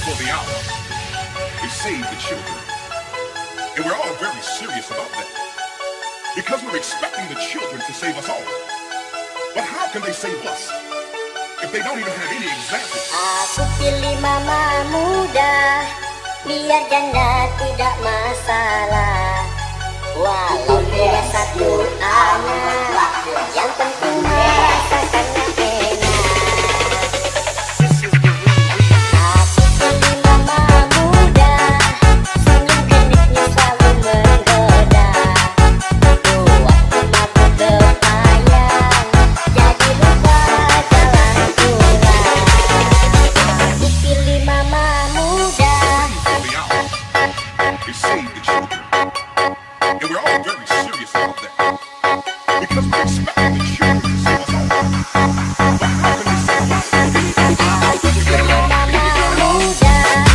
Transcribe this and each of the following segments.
for the hour is save the children. And we're all very serious about that. Because we're expecting the children to save us all. But how can they save us if they don't even have any example? Aku pilih mama muda, biar janda tidak masalah. Walau dia satu anak, yang penting merasakannya enak. Aku pilih mama muda, senyum geniknya selalu menggoda. Waktu mabuk terpayang, jadi lupa jalan pulang. Aku pilih mama muda. Is save the children. And we're all very serious about that. Because we're expecting the children to save us all. But how can they save us? Aku pilih mama muda.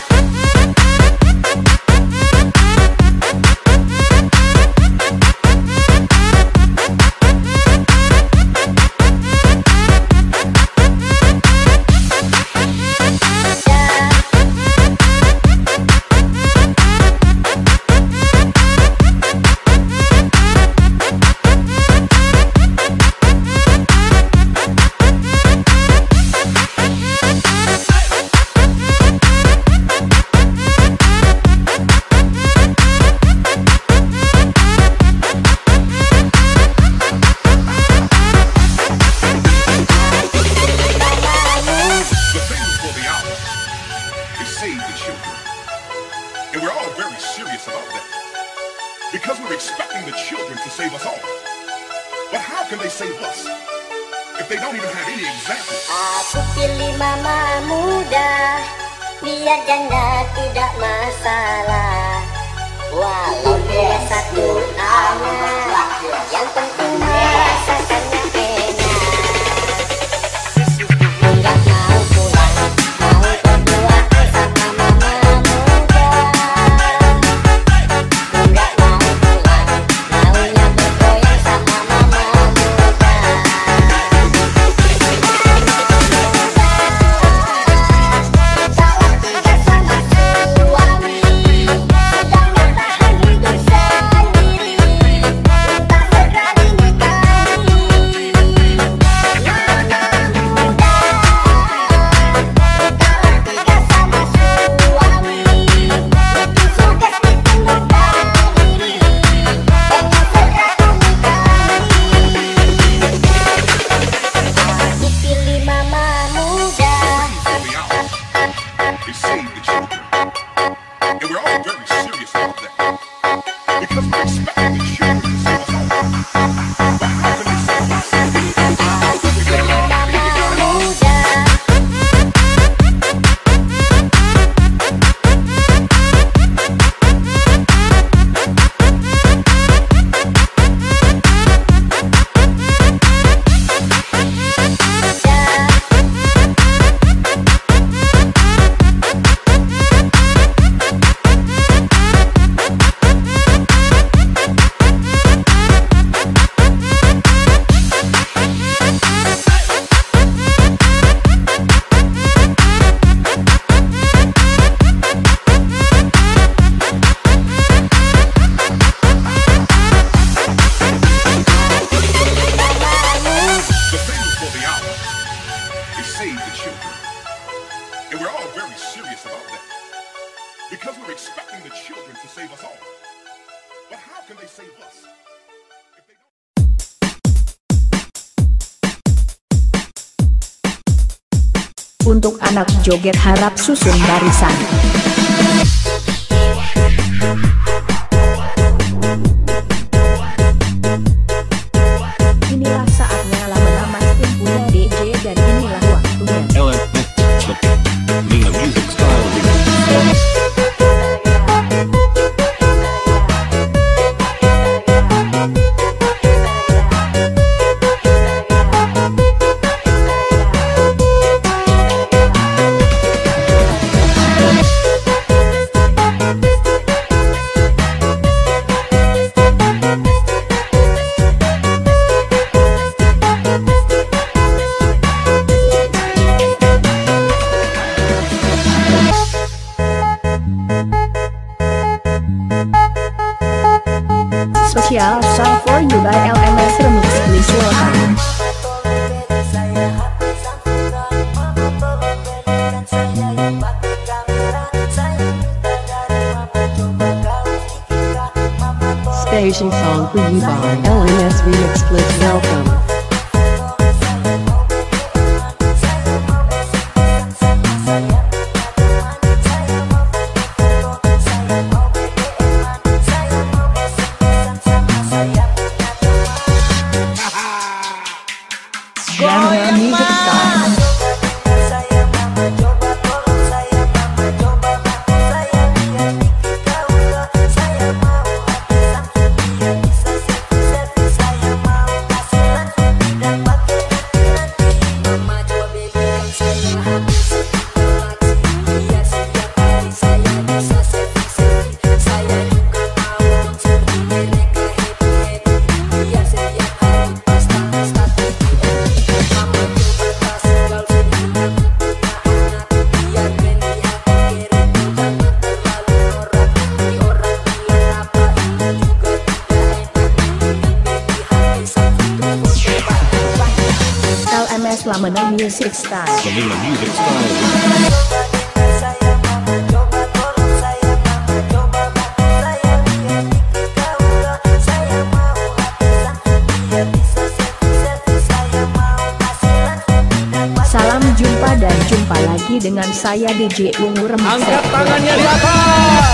The thing for the hour is save the children. And we're all very serious about that. Because we're expecting the children to save us all. But how can they save us if they don't even have any example? Aku pilih mama muda, biar janda tidak masalah. Walau dia satu anak, yang penting merasakannya enak. Enggak mau pulang, mau berdua sama mama muda. Enggak mau pulang, maunya bergoyang sama mama muda. Is save the children. And we're all very serious about that. Because we're expecting the children to save us all. But how can they save us? Aku pilih mama muda. The thing for the hour is save the children. And we're all very serious about that. Because we're expecting the children to save us all. But how can they save us if they don't? Untuk anak joget harap susun barisan. Inilah saatnya lama-lama punya DJ dan inilah waktunya. Ellen, the music style. Special Song for You by LMS Remix. Please welcome. Station song for you by LMS Remix. Please welcome. Genre Music Style. LMS Lamena Music Style. Lamena Music Style. Salam jumpa dan jumpa lagi dengan saya DJ Ungu Remix. Angkat tangannya di atas.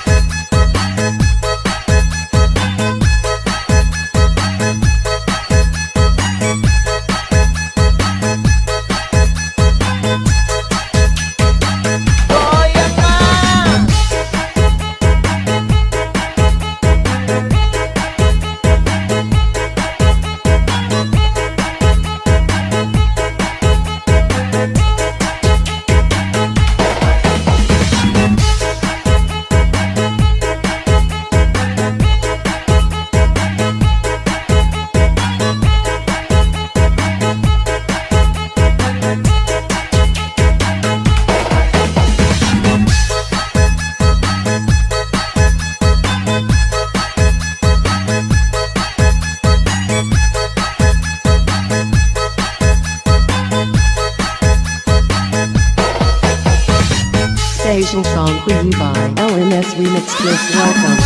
Station song for you by LMS Remix. Please welcome.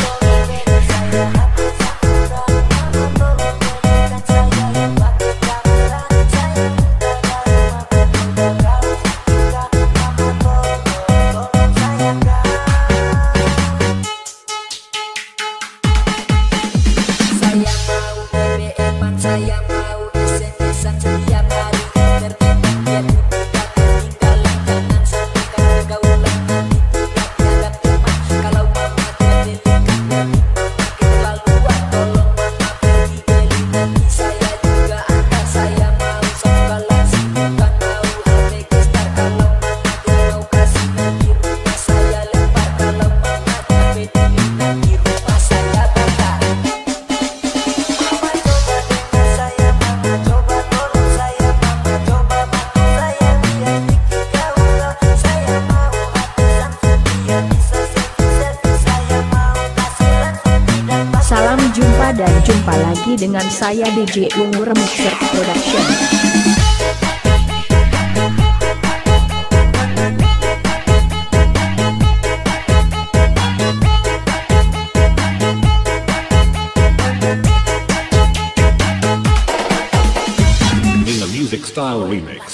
Saya mau SMS-an setiap hari. Terkadang dia butuhkan ketinggalan kanan sampai pergaulan nanti tidak dianggap teman. Kalau mama terdekat dari mama keterlaluan, tolong mama pergi beli nanti saya juga ada. Saya mau soft balance, bukan mau HP gestar. Kalau mama dia mau kasih nanti rumah saya lempar. Kalau mama HP dulu nanti rumah saya bakar. Salam jumpa dan jumpa lagi dengan saya DJ Ungu Remixer Production. Lamena Music Style Remix.